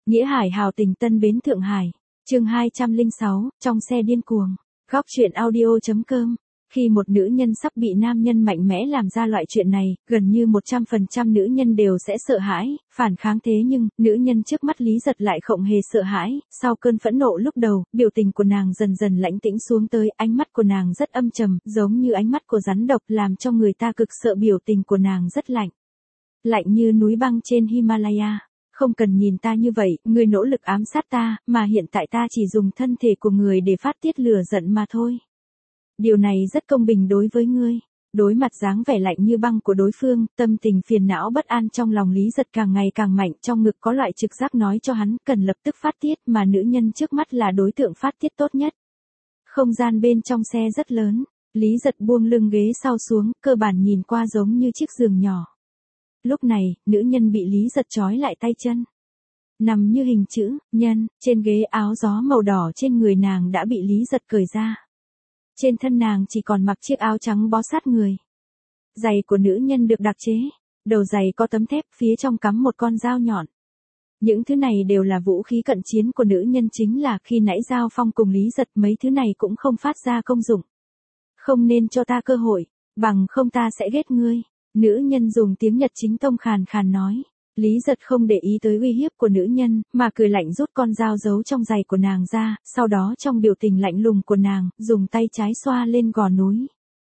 Nghĩa Hải hào tình Tân Bến Thượng Hải. Chương 206, trong xe điên cuồng. Góc truyện audio.com. Khi một nữ nhân sắp bị nam nhân mạnh mẽ làm ra loại chuyện này, gần như 100% nữ nhân đều sẽ sợ hãi, phản kháng, thế nhưng, nữ nhân trước mắt Lý Giật lại không hề sợ hãi. Sau cơn phẫn nộ lúc đầu, biểu tình của nàng dần dần lãnh tĩnh xuống tới, ánh mắt của nàng rất âm trầm, giống như ánh mắt của rắn độc, làm cho người ta cực sợ. Biểu tình của nàng rất lạnh. Lạnh như núi băng trên Himalaya. Không cần nhìn ta như vậy, ngươi nỗ lực ám sát ta, mà hiện tại ta chỉ dùng thân thể của người để phát tiết lửa giận mà thôi. Điều này rất công bình đối với ngươi. Đối mặt dáng vẻ lạnh như băng của đối phương, tâm tình phiền não bất an trong lòng Lý Giật càng ngày càng mạnh, trong ngực có loại trực giác nói cho hắn cần lập tức phát tiết, mà nữ nhân trước mắt là đối tượng phát tiết tốt nhất. Không gian bên trong xe rất lớn, Lý Giật buông lưng ghế sau xuống, cơ bản nhìn qua giống như chiếc giường nhỏ. Lúc này, nữ nhân bị Lý Giật trói lại tay chân. Nằm như hình chữ nhân, trên ghế, áo gió màu đỏ trên người nàng đã bị Lý Giật cởi ra. Trên thân nàng chỉ còn mặc chiếc áo trắng bó sát người. Giày của nữ nhân được đặc chế. Đầu giày có tấm thép, phía trong cắm một con dao nhọn. Những thứ này đều là vũ khí cận chiến của nữ nhân, chính là khi nãy Giao Phong cùng Lý Giật mấy thứ này cũng không phát ra công dụng. Không nên cho ta cơ hội, bằng không ta sẽ ghét ngươi. Nữ nhân dùng tiếng Nhật chính tông khàn khàn nói. Lý Giật không để ý tới uy hiếp của nữ nhân, mà cười lạnh rút con dao giấu trong giày của nàng ra, sau đó trong biểu tình lạnh lùng của nàng, dùng tay trái xoa lên gò núi.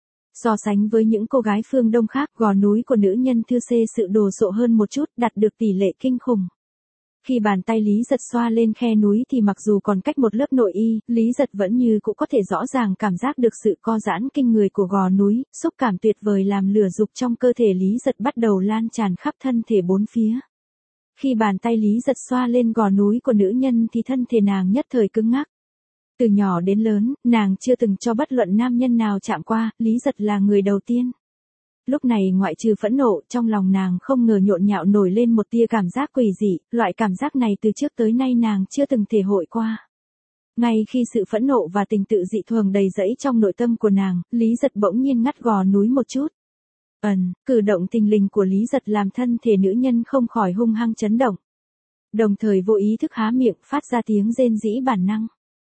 So sánh với những cô gái phương Đông khác, gò núi của nữ nhân Thư Xê sự đồ sộ hơn một chút, đạt được tỷ lệ kinh khủng. Khi bàn tay Lý Giật xoa lên khe núi thì mặc dù còn cách một lớp nội y, Lý Giật vẫn như cũng có thể rõ ràng cảm giác được sự co giãn kinh người của gò núi, xúc cảm tuyệt vời làm lửa dục trong cơ thể Lý Giật bắt đầu lan tràn khắp thân thể bốn phía. Khi bàn tay Lý Giật xoa lên gò núi của nữ nhân thì thân thể nàng nhất thời cứng ngắc. Từ nhỏ đến lớn, nàng chưa từng cho bất luận nam nhân nào chạm qua, Lý Giật là người đầu tiên. Lúc này ngoại trừ phẫn nộ, trong lòng nàng không ngờ nhộn nhạo nổi lên một tia cảm giác quỷ dị, loại cảm giác này từ trước tới nay nàng chưa từng thể hội qua. Ngay khi sự phẫn nộ và tình tự dị thường đầy rẫy trong nội tâm của nàng, Lý Giật bỗng nhiên ngắt gò núi một chút. Cử động thình lình của Lý Giật làm thân thể nữ nhân không khỏi hung hăng chấn động. Đồng thời vô ý thức há miệng phát ra tiếng rên rỉ bản năng.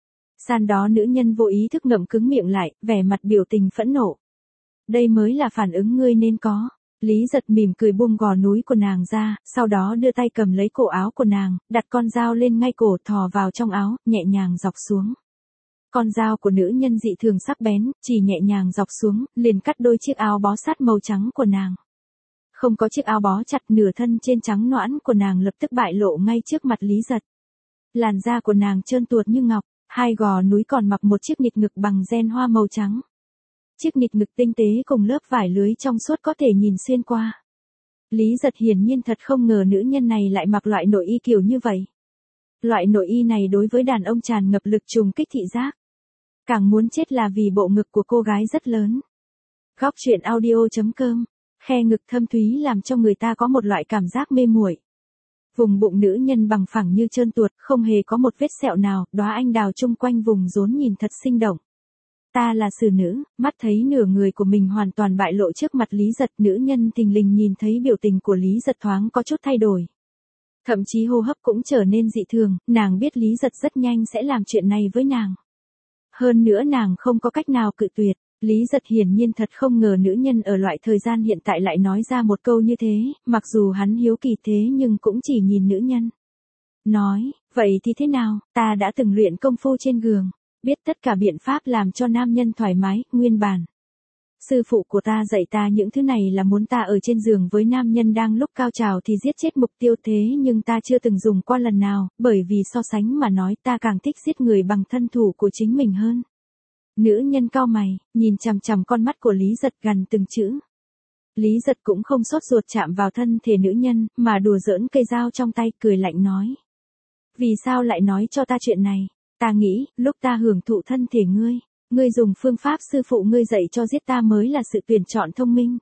San đó nữ nhân vô ý thức ngậm cứng miệng lại, vẻ mặt biểu tình phẫn nộ. Đây mới là phản ứng ngươi nên có. Lý Giật mỉm cười buông gò núi của nàng ra, sau đó đưa tay cầm lấy cổ áo của nàng, đặt con dao lên ngay cổ, thò vào trong áo, nhẹ nhàng dọc xuống. Con dao của nữ nhân dị thường sắc bén, chỉ nhẹ nhàng dọc xuống, liền cắt đôi chiếc áo bó sát màu trắng của nàng. Không có chiếc áo bó chặt, nửa thân trên trắng nõn của nàng lập tức bại lộ ngay trước mặt Lý Giật. Làn da của nàng trơn tuột như ngọc, hai gò núi còn mặc một chiếc nịt ngực bằng ren hoa màu trắng. Chiếc nịt ngực tinh tế cùng lớp vải lưới trong suốt có thể nhìn xuyên qua. Lý Giật hiển nhiên thật không ngờ nữ nhân này lại mặc loại nội y kiểu như vậy. Loại nội y này đối với đàn ông tràn ngập lực trùng kích thị giác. Càng muốn chết là vì bộ ngực của cô gái rất lớn. Góc truyện audio.com. Khe ngực thâm thúy làm cho người ta có một loại cảm giác mê muội. Vùng bụng nữ nhân bằng phẳng như trơn tuột, không hề có một vết sẹo nào, đóa anh đào chung quanh vùng rốn nhìn thật sinh động. Ta là xử nữ, mắt thấy nửa người của mình hoàn toàn bại lộ trước mặt Lý Giật, nữ nhân thình lình nhìn thấy biểu tình của Lý Giật thoáng có chút thay đổi. Thậm chí hô hấp cũng trở nên dị thường, nàng biết Lý Giật rất nhanh sẽ làm chuyện này với nàng. Hơn nữa nàng không có cách nào cự tuyệt, Lý Giật hiển nhiên thật không ngờ nữ nhân ở loại thời gian hiện tại lại nói ra một câu như thế, mặc dù hắn hiếu kỳ thế nhưng cũng chỉ nhìn nữ nhân. Nói, vậy thì thế nào, ta đã từng luyện công phu trên giường. Biết tất cả biện pháp làm cho nam nhân thoải mái, nguyên bản. Sư phụ của ta dạy ta những thứ này là muốn ta ở trên giường với nam nhân đang lúc cao trào thì giết chết mục tiêu, thế nhưng ta chưa từng dùng qua lần nào, bởi vì so sánh mà nói ta càng thích giết người bằng thân thủ của chính mình hơn. Nữ nhân cau mày, nhìn chằm chằm con mắt của Lý Giật gần từng chữ. Lý Giật cũng không sốt ruột chạm vào thân thể nữ nhân, mà đùa giỡn cây dao trong tay, cười lạnh nói. Vì sao lại nói cho ta chuyện này? Ta nghĩ, lúc ta hưởng thụ thân thể ngươi dùng phương pháp sư phụ ngươi dạy cho giết ta mới là sự tuyển chọn thông minh.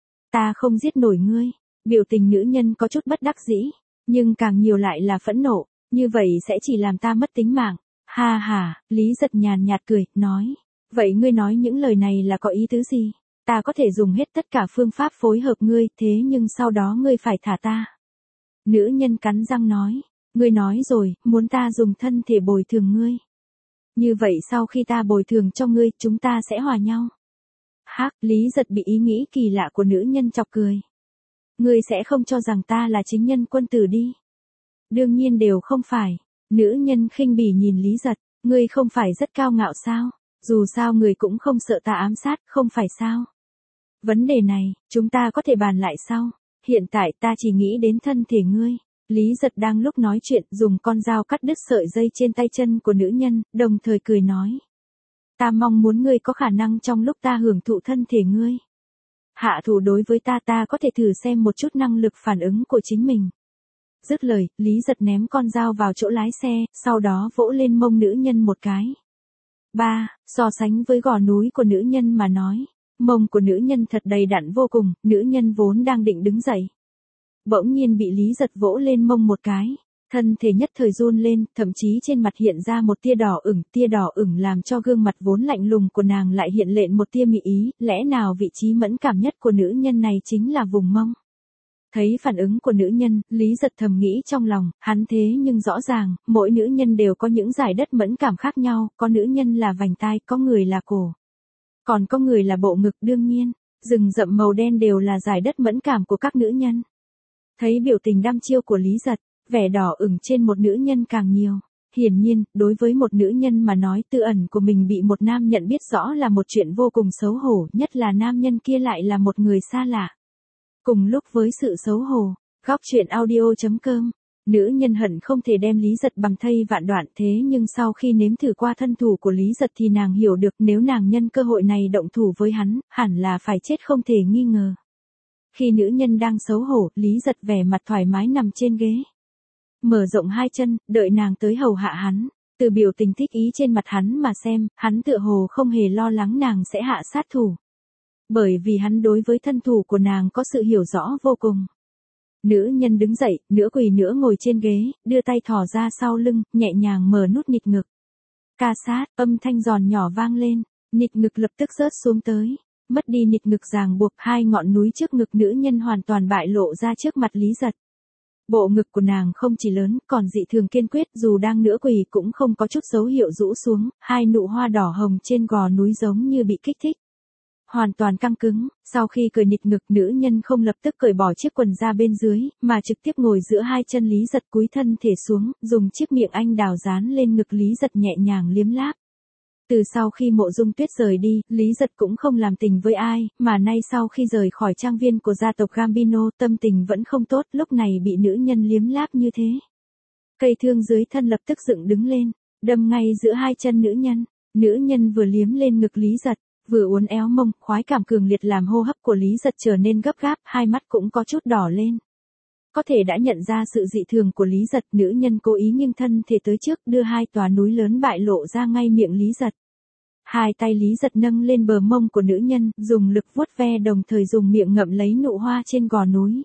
Ta không giết nổi ngươi. Biểu tình nữ nhân có chút bất đắc dĩ, nhưng càng nhiều lại là phẫn nộ, như vậy sẽ chỉ làm ta mất tính mạng. Ha ha, Lý Giật nhàn nhạt cười, nói. Vậy ngươi nói những lời này là có ý tứ gì? Ta có thể dùng hết tất cả phương pháp phối hợp ngươi, thế nhưng sau đó ngươi phải thả ta. Nữ nhân cắn răng nói. Ngươi nói rồi, muốn ta dùng thân thể bồi thường ngươi. Như vậy sau khi ta bồi thường cho ngươi, chúng ta sẽ hòa nhau. Hắc, Lý Giật bị ý nghĩ kỳ lạ của nữ nhân chọc cười. Ngươi sẽ không cho rằng ta là chính nhân quân tử đi. Đương nhiên đều không phải. Nữ nhân khinh bỉ nhìn Lý Giật, ngươi không phải rất cao ngạo sao? Dù sao người cũng không sợ ta ám sát, không phải sao? Vấn đề này, chúng ta có thể bàn lại sau. Hiện tại ta chỉ nghĩ đến thân thể ngươi. Lý Giật đang lúc nói chuyện dùng con dao cắt đứt sợi dây trên tay chân của nữ nhân, đồng thời cười nói. Ta mong muốn ngươi có khả năng trong lúc ta hưởng thụ thân thể ngươi. Hạ thủ đối với ta có thể thử xem một chút năng lực phản ứng của chính mình. Dứt lời, Lý Giật ném con dao vào chỗ lái xe, sau đó vỗ lên mông nữ nhân một cái. So sánh với gò núi của nữ nhân mà nói, mông của nữ nhân thật đầy đặn vô cùng, nữ nhân vốn đang định đứng dậy. Bỗng nhiên bị Lý Giật vỗ lên mông một cái, thân thể nhất thời run lên, thậm chí trên mặt hiện ra một tia đỏ ửng làm cho gương mặt vốn lạnh lùng của nàng lại hiện lên một tia mị ý, lẽ nào vị trí mẫn cảm nhất của nữ nhân này chính là vùng mông. Thấy phản ứng của nữ nhân, Lý Giật thầm nghĩ trong lòng, hắn thế nhưng rõ ràng, mỗi nữ nhân đều có những giải đất mẫn cảm khác nhau, có nữ nhân là vành tai, có người là cổ. Còn có người là bộ ngực đương nhiên, rừng rậm màu đen đều là giải đất mẫn cảm của các nữ nhân. Thấy biểu tình đăm chiêu của Lý Giật, vẻ đỏ ửng trên một nữ nhân càng nhiều. Hiển nhiên, đối với một nữ nhân mà nói tư ẩn của mình bị một nam nhận biết rõ là một chuyện vô cùng xấu hổ, nhất là nam nhân kia lại là một người xa lạ. Cùng lúc với sự xấu hổ, góc truyện audio.com, nữ nhân hận không thể đem Lý Giật bầm thây vạn đoạn thế nhưng sau khi nếm thử qua thân thủ của Lý Giật thì nàng hiểu được nếu nàng nhân cơ hội này động thủ với hắn, hẳn là phải chết không thể nghi ngờ. Khi nữ nhân đang xấu hổ, Lý Giật vẻ mặt thoải mái nằm trên ghế. Mở rộng hai chân, đợi nàng tới hầu hạ hắn. Từ biểu tình thích ý trên mặt hắn mà xem, hắn tựa hồ không hề lo lắng nàng sẽ hạ sát thủ. Bởi vì hắn đối với thân thủ của nàng có sự hiểu rõ vô cùng. Nữ nhân đứng dậy, nửa quỳ nửa ngồi trên ghế, đưa tay thò ra sau lưng, nhẹ nhàng mở nút nịt ngực. Ca sát, âm thanh giòn nhỏ vang lên, nịt ngực lập tức rớt xuống tới. Mất đi nịt ngực ràng buộc, hai ngọn núi trước ngực nữ nhân hoàn toàn bại lộ ra trước mặt Lý Giật. Bộ ngực của nàng không chỉ lớn, còn dị thường kiên quyết, dù đang nửa quỳ cũng không có chút dấu hiệu rũ xuống, hai nụ hoa đỏ hồng trên gò núi giống như bị kích thích. Hoàn toàn căng cứng, sau khi cởi nịt ngực nữ nhân không lập tức cởi bỏ chiếc quần ra bên dưới, mà trực tiếp ngồi giữa hai chân Lý Giật cúi thân thể xuống, dùng chiếc miệng anh đào dán lên ngực Lý Giật nhẹ nhàng liếm láp. Từ sau khi Mộ Dung Tuyết rời đi, Lý Giật cũng không làm tình với ai, mà nay sau khi rời khỏi trang viên của gia tộc Gambino tâm tình vẫn không tốt, lúc này bị nữ nhân liếm láp như thế. Cây thương dưới thân lập tức dựng đứng lên, đâm ngay giữa hai chân nữ nhân vừa liếm lên ngực Lý Giật, vừa uốn éo mông, khoái cảm cường liệt làm hô hấp của Lý Giật trở nên gấp gáp, hai mắt cũng có chút đỏ lên. Có thể đã nhận ra sự dị thường của Lý Giật, nữ nhân cố ý nghiêng thân thể tới trước, đưa hai tòa núi lớn bại lộ ra ngay miệng Lý Giật. Hai tay Lý Giật nâng lên bờ mông của nữ nhân, dùng lực vuốt ve đồng thời dùng miệng ngậm lấy nụ hoa trên gò núi.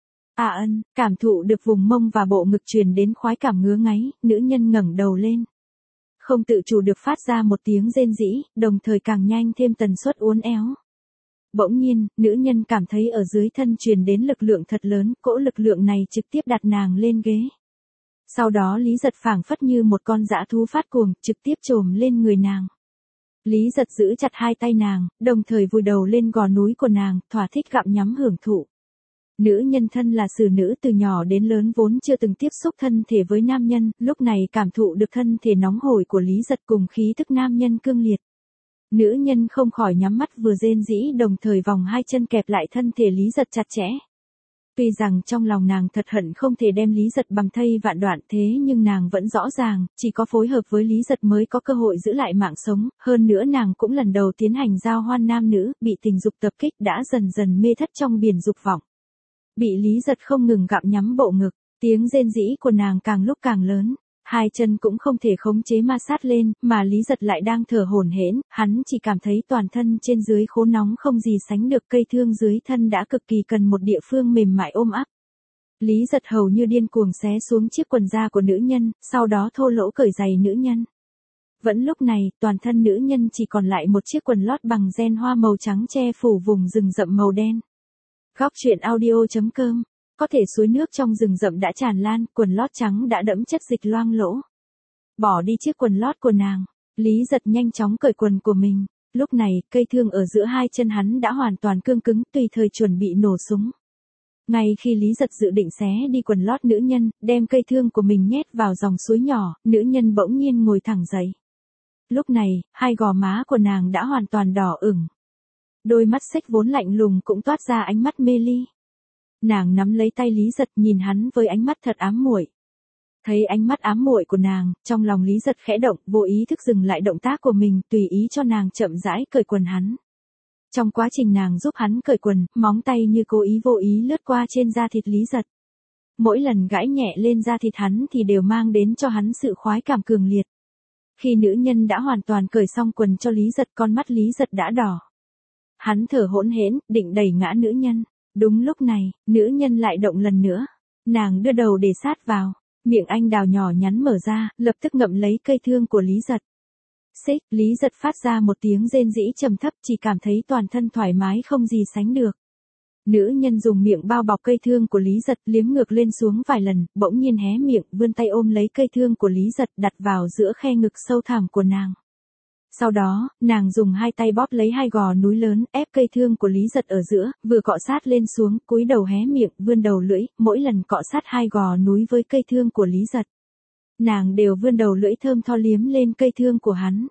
Cảm thụ được vùng mông và bộ ngực truyền đến khoái cảm ngứa ngáy, nữ nhân ngẩng đầu lên. Không tự chủ được phát ra một tiếng rên rỉ, đồng thời càng nhanh thêm tần suất uốn éo. Bỗng nhiên, nữ nhân cảm thấy ở dưới thân truyền đến lực lượng thật lớn, cỗ lực lượng này trực tiếp đặt nàng lên ghế. Sau đó Lý Giật phảng phất như một con dã thú phát cuồng, trực tiếp chồm lên người nàng. Lý Giật giữ chặt hai tay nàng, đồng thời vùi đầu lên gò núi của nàng, thỏa thích gặm nhắm hưởng thụ. Nữ nhân thân là xử nữ từ nhỏ đến lớn vốn chưa từng tiếp xúc thân thể với nam nhân, lúc này cảm thụ được thân thể nóng hổi của Lý Giật cùng khí thức nam nhân cương liệt. Nữ nhân không khỏi nhắm mắt vừa rên rỉ đồng thời vòng hai chân kẹp lại thân thể Lý Giật chặt chẽ. Tuy rằng trong lòng nàng thật hận không thể đem Lý Giật bầm thây vạn đoạn thế nhưng nàng vẫn rõ ràng, chỉ có phối hợp với Lý Giật mới có cơ hội giữ lại mạng sống, hơn nữa nàng cũng lần đầu tiến hành giao hoan nam nữ, bị tình dục tập kích đã dần dần mê thất trong biển dục vọng. Bị Lý Giật không ngừng gặm nhắm bộ ngực, tiếng rên rỉ của nàng càng lúc càng lớn. Hai chân cũng không thể khống chế ma sát lên, mà Lý Giật lại đang thở hổn hển, hắn chỉ cảm thấy toàn thân trên dưới khô nóng không gì sánh được, cây thương dưới thân đã cực kỳ cần một địa phương mềm mại ôm ấp. Lý Giật hầu như điên cuồng xé xuống chiếc quần da của nữ nhân, sau đó thô lỗ cởi giày nữ nhân. Vẫn lúc này, toàn thân nữ nhân chỉ còn lại một chiếc quần lót bằng ren hoa màu trắng che phủ vùng rừng rậm màu đen. Góc truyện audio.com Có thể suối nước trong rừng rậm đã tràn lan, quần lót trắng đã đẫm chất dịch loang lỗ. Bỏ đi chiếc quần lót của nàng, Lý Giật nhanh chóng cởi quần của mình. Lúc này, cây thương ở giữa hai chân hắn đã hoàn toàn cương cứng, tùy thời chuẩn bị nổ súng. Ngay khi Lý Giật dự định xé đi quần lót nữ nhân, đem cây thương của mình nhét vào dòng suối nhỏ, nữ nhân bỗng nhiên ngồi thẳng dậy. Lúc này, hai gò má của nàng đã hoàn toàn đỏ ửng. Đôi mắt xếch vốn lạnh lùng cũng toát ra ánh mắt mê ly. Nàng nắm lấy tay Lý Giật nhìn hắn với ánh mắt thật ám muội. Thấy ánh mắt ám muội của nàng, trong lòng Lý Giật khẽ động, vô ý thức dừng lại động tác của mình, tùy ý cho nàng chậm rãi cởi quần hắn. Trong quá trình nàng giúp hắn cởi quần, móng tay như cố ý vô ý lướt qua trên da thịt Lý Giật. Mỗi lần gãi nhẹ lên da thịt hắn thì đều mang đến cho hắn sự khoái cảm cường liệt. Khi nữ nhân đã hoàn toàn cởi xong quần cho Lý Giật, con mắt Lý Giật đã đỏ. Hắn thở hỗn hển, định đẩy ngã nữ nhân. Đúng lúc này, nữ nhân lại động lần nữa. Nàng đưa đầu để sát vào. Miệng anh đào nhỏ nhắn mở ra, lập tức ngậm lấy cây thương của Lý Giật. Xích, Lý Giật phát ra một tiếng rên rỉ trầm thấp, chỉ cảm thấy toàn thân thoải mái không gì sánh được. Nữ nhân dùng miệng bao bọc cây thương của Lý Giật, liếm ngược lên xuống vài lần, bỗng nhiên hé miệng, vươn tay ôm lấy cây thương của Lý Giật, đặt vào giữa khe ngực sâu thẳm của nàng. Sau đó, nàng dùng hai tay bóp lấy hai gò núi lớn, ép cây thương của Lý Giật ở giữa, vừa cọ sát lên xuống, cúi đầu hé miệng, vươn đầu lưỡi, mỗi lần cọ sát hai gò núi với cây thương của Lý Giật. Nàng đều vươn đầu lưỡi thơm tho liếm lên cây thương của hắn.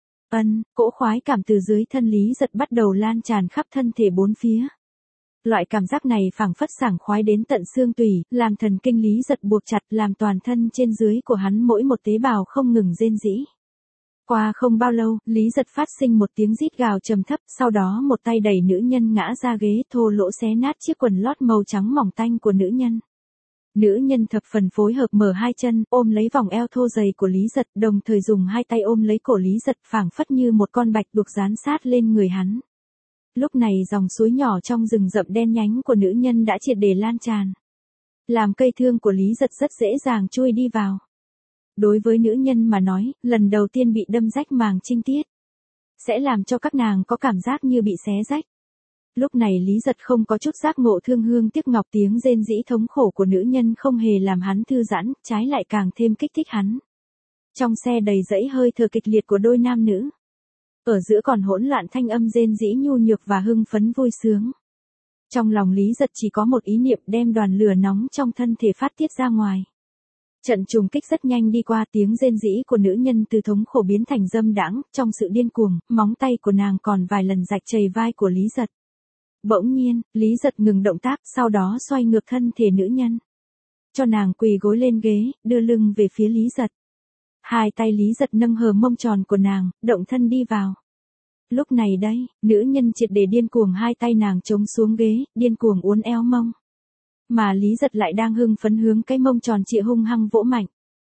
Cỗ khoái cảm từ dưới thân Lý Giật bắt đầu lan tràn khắp thân thể bốn phía. Loại cảm giác này phảng phất sảng khoái đến tận xương tủy, làm thần kinh Lý Giật buộc chặt, làm toàn thân trên dưới của hắn mỗi một tế bào không ngừng rên rỉ. Qua không bao lâu, Lý Giật phát sinh một tiếng rít gào trầm thấp, sau đó một tay đẩy nữ nhân ngã ra ghế, thô lỗ xé nát chiếc quần lót màu trắng mỏng tanh của nữ nhân. Nữ nhân thập phần phối hợp mở hai chân, ôm lấy vòng eo thô dày của Lý Giật, đồng thời dùng hai tay ôm lấy cổ Lý Giật, phảng phất như một con bạch tuộc dán sát lên người hắn. Lúc này dòng suối nhỏ trong rừng rậm đen nhánh của nữ nhân đã triệt để lan tràn. Làm cây thương của Lý Giật rất dễ dàng chui đi vào. Đối với nữ nhân mà nói, lần đầu tiên bị đâm rách màng trinh tiết, sẽ làm cho các nàng có cảm giác như bị xé rách. Lúc này Lý Giật không có chút giác ngộ thương hương tiếc ngọc, tiếng rên rỉ thống khổ của nữ nhân không hề làm hắn thư giãn, trái lại càng thêm kích thích hắn. Trong xe đầy dẫy hơi thở kịch liệt của đôi nam nữ. Ở giữa còn hỗn loạn thanh âm rên rỉ nhu nhược và hưng phấn vui sướng. Trong lòng Lý Giật chỉ có một ý niệm, đem đoàn lửa nóng trong thân thể phát tiết ra ngoài. Trận trùng kích rất nhanh đi qua, tiếng rên rỉ của nữ nhân từ thống khổ biến thành dâm đãng, trong sự điên cuồng, móng tay của nàng còn vài lần rạch chày vai của Lý Giật. Bỗng nhiên, Lý Giật ngừng động tác, sau đó xoay ngược thân thể nữ nhân. Cho nàng quỳ gối lên ghế, đưa lưng về phía Lý Giật. Hai tay Lý Giật nâng hờ mông tròn của nàng, động thân đi vào. Lúc này đây, nữ nhân triệt để điên cuồng, hai tay nàng chống xuống ghế, điên cuồng uốn éo mông. Mà Lý Giật lại đang hưng phấn hướng cái mông tròn trịa hung hăng vỗ mạnh.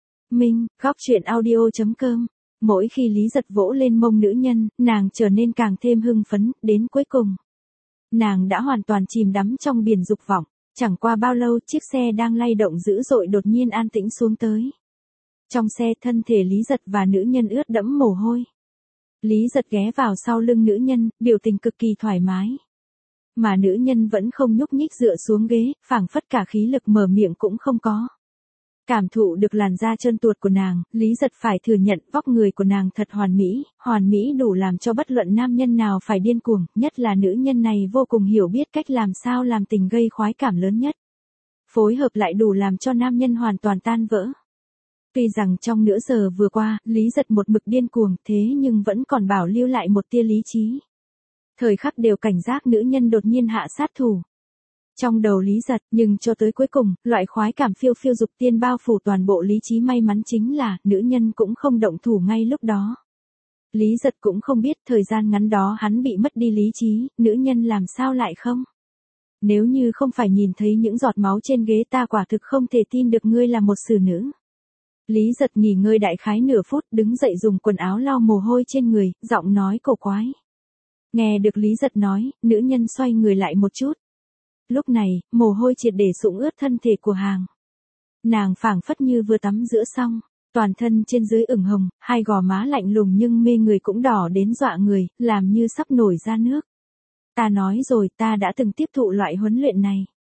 Góc truyện audio.com. Mỗi khi Lý Giật vỗ lên mông nữ nhân, nàng trở nên càng thêm hưng phấn, đến cuối cùng. Nàng đã hoàn toàn chìm đắm trong biển dục vọng. Chẳng qua bao lâu, chiếc xe đang lay động dữ dội đột nhiên an tĩnh xuống tới. Trong xe, thân thể Lý Giật và nữ nhân ướt đẫm mồ hôi. Lý Giật ghé vào sau lưng nữ nhân, biểu tình cực kỳ thoải mái. Mà nữ nhân vẫn không nhúc nhích dựa xuống ghế, phảng phất cả khí lực mở miệng cũng không có. Cảm thụ được làn da trơn tuột của nàng, Lý Giật phải thừa nhận vóc người của nàng thật hoàn mỹ đủ làm cho bất luận nam nhân nào phải điên cuồng, nhất là nữ nhân này vô cùng hiểu biết cách làm sao làm tình gây khoái cảm lớn nhất. Phối hợp lại đủ làm cho nam nhân hoàn toàn tan vỡ. Tuy rằng trong nửa giờ vừa qua, Lý Giật một mực điên cuồng, thế nhưng vẫn còn bảo lưu lại một tia lý trí. Thời khắc đều cảnh giác nữ nhân đột nhiên hạ sát thủ. Trong đầu Lý Giật, nhưng cho tới cuối cùng, loại khoái cảm phiêu phiêu dục tiên bao phủ toàn bộ lý trí, may mắn chính là, nữ nhân cũng không động thủ ngay lúc đó. Lý Giật cũng không biết thời gian ngắn đó hắn bị mất đi lý trí, nữ nhân làm sao lại không? Nếu như không phải nhìn thấy những giọt máu trên ghế, ta quả thực không thể tin được ngươi là một xử nữ. Lý Giật nghỉ ngơi đại khái nửa phút, đứng dậy dùng quần áo lau mồ hôi trên người, giọng nói cổ quái. Nghe được Lý Giật nói, nữ nhân xoay người lại một chút. Lúc này, mồ hôi triệt để sũng ướt thân thể của nàng. Nàng phảng phất như vừa tắm rửa xong, toàn thân trên dưới ửng hồng, hai gò má lạnh lùng nhưng mê người cũng đỏ đến dọa người, làm như sắp nổi ra nước. Ta nói rồi, ta đã từng tiếp thụ loại huấn luyện này.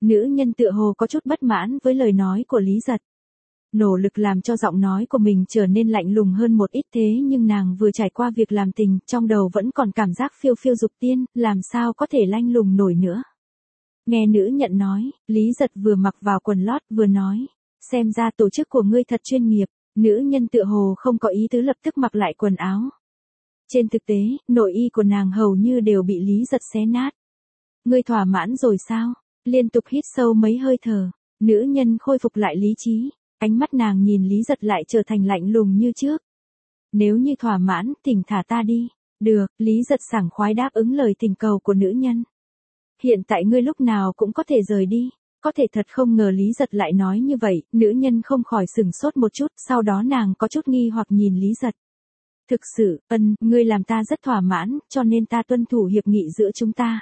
Nữ nhân tựa hồ có chút bất mãn với lời nói của Lý Giật. Nỗ lực làm cho giọng nói của mình trở nên lạnh lùng hơn một ít, thế nhưng nàng vừa trải qua việc làm tình, trong đầu vẫn còn cảm giác phiêu phiêu dục tiên, làm sao có thể lanh lùng nổi nữa. Nghe nữ nhận nói, Lý Giật vừa mặc vào quần lót vừa nói, xem ra tổ chức của ngươi thật chuyên nghiệp. Nữ nhân tựa hồ không có ý tứ lập tức mặc lại quần áo. Trên thực tế, nội y của nàng hầu như đều bị Lý Giật xé nát. Ngươi thỏa mãn rồi sao? Liên tục hít sâu mấy hơi thở, nữ nhân khôi phục lại lý trí, ánh mắt nàng nhìn Lý Giật lại trở thành lạnh lùng như trước. Nếu như thỏa mãn, thỉnh thả ta đi. Được, Lý Giật sảng khoái đáp ứng lời thỉnh cầu của nữ nhân. Hiện tại ngươi lúc nào cũng có thể rời đi. Có thể thật không ngờ Lý Giật lại nói như vậy, nữ nhân không khỏi sửng sốt một chút, sau đó nàng có chút nghi hoặc nhìn Lý Giật. Thực sự, ngươi làm ta rất thỏa mãn, cho nên ta tuân thủ hiệp nghị giữa chúng ta.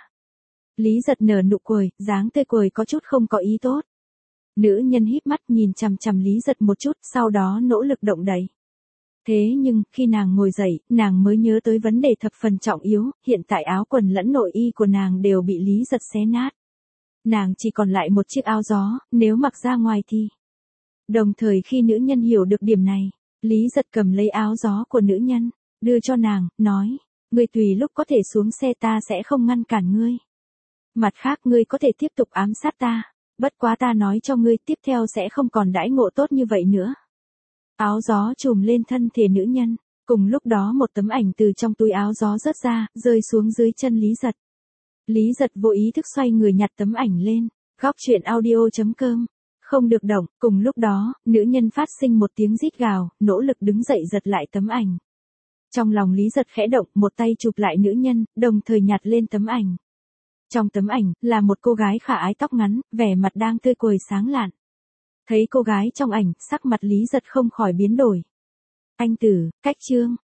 Lý Giật nở nụ cười, dáng tươi cười có chút không có ý tốt. Nữ nhân híp mắt nhìn chằm chằm Lý Giật một chút, sau đó nỗ lực động đậy. Thế nhưng, khi nàng ngồi dậy, nàng mới nhớ tới vấn đề thập phần trọng yếu, hiện tại áo quần lẫn nội y của nàng đều bị Lý Giật xé nát. Nàng chỉ còn lại một chiếc áo gió, nếu mặc ra ngoài thì... Đồng thời khi nữ nhân hiểu được điểm này, Lý Giật cầm lấy áo gió của nữ nhân, đưa cho nàng, nói, ngươi tùy lúc có thể xuống xe, ta sẽ không ngăn cản ngươi. Mặt khác ngươi có thể tiếp tục ám sát ta, bất quá ta nói cho ngươi tiếp theo sẽ không còn đãi ngộ tốt như vậy nữa. Áo gió trùm lên thân thể nữ nhân, cùng lúc đó một tấm ảnh từ trong túi áo gió rớt ra, rơi xuống dưới chân Lý Giật. Lý Giật vô ý thức xoay người nhặt tấm ảnh lên, góc truyện audio.com. Không được động, cùng lúc đó, nữ nhân phát sinh một tiếng rít gào, nỗ lực đứng dậy giật lại tấm ảnh. Trong lòng Lý Giật khẽ động, một tay chụp lại nữ nhân, đồng thời nhặt lên tấm ảnh. Trong tấm ảnh, là một cô gái khả ái tóc ngắn, vẻ mặt đang tươi cười sáng lạn. Thấy cô gái trong ảnh, sắc mặt Lý Giật không khỏi biến đổi. Anh Tử, cách chương.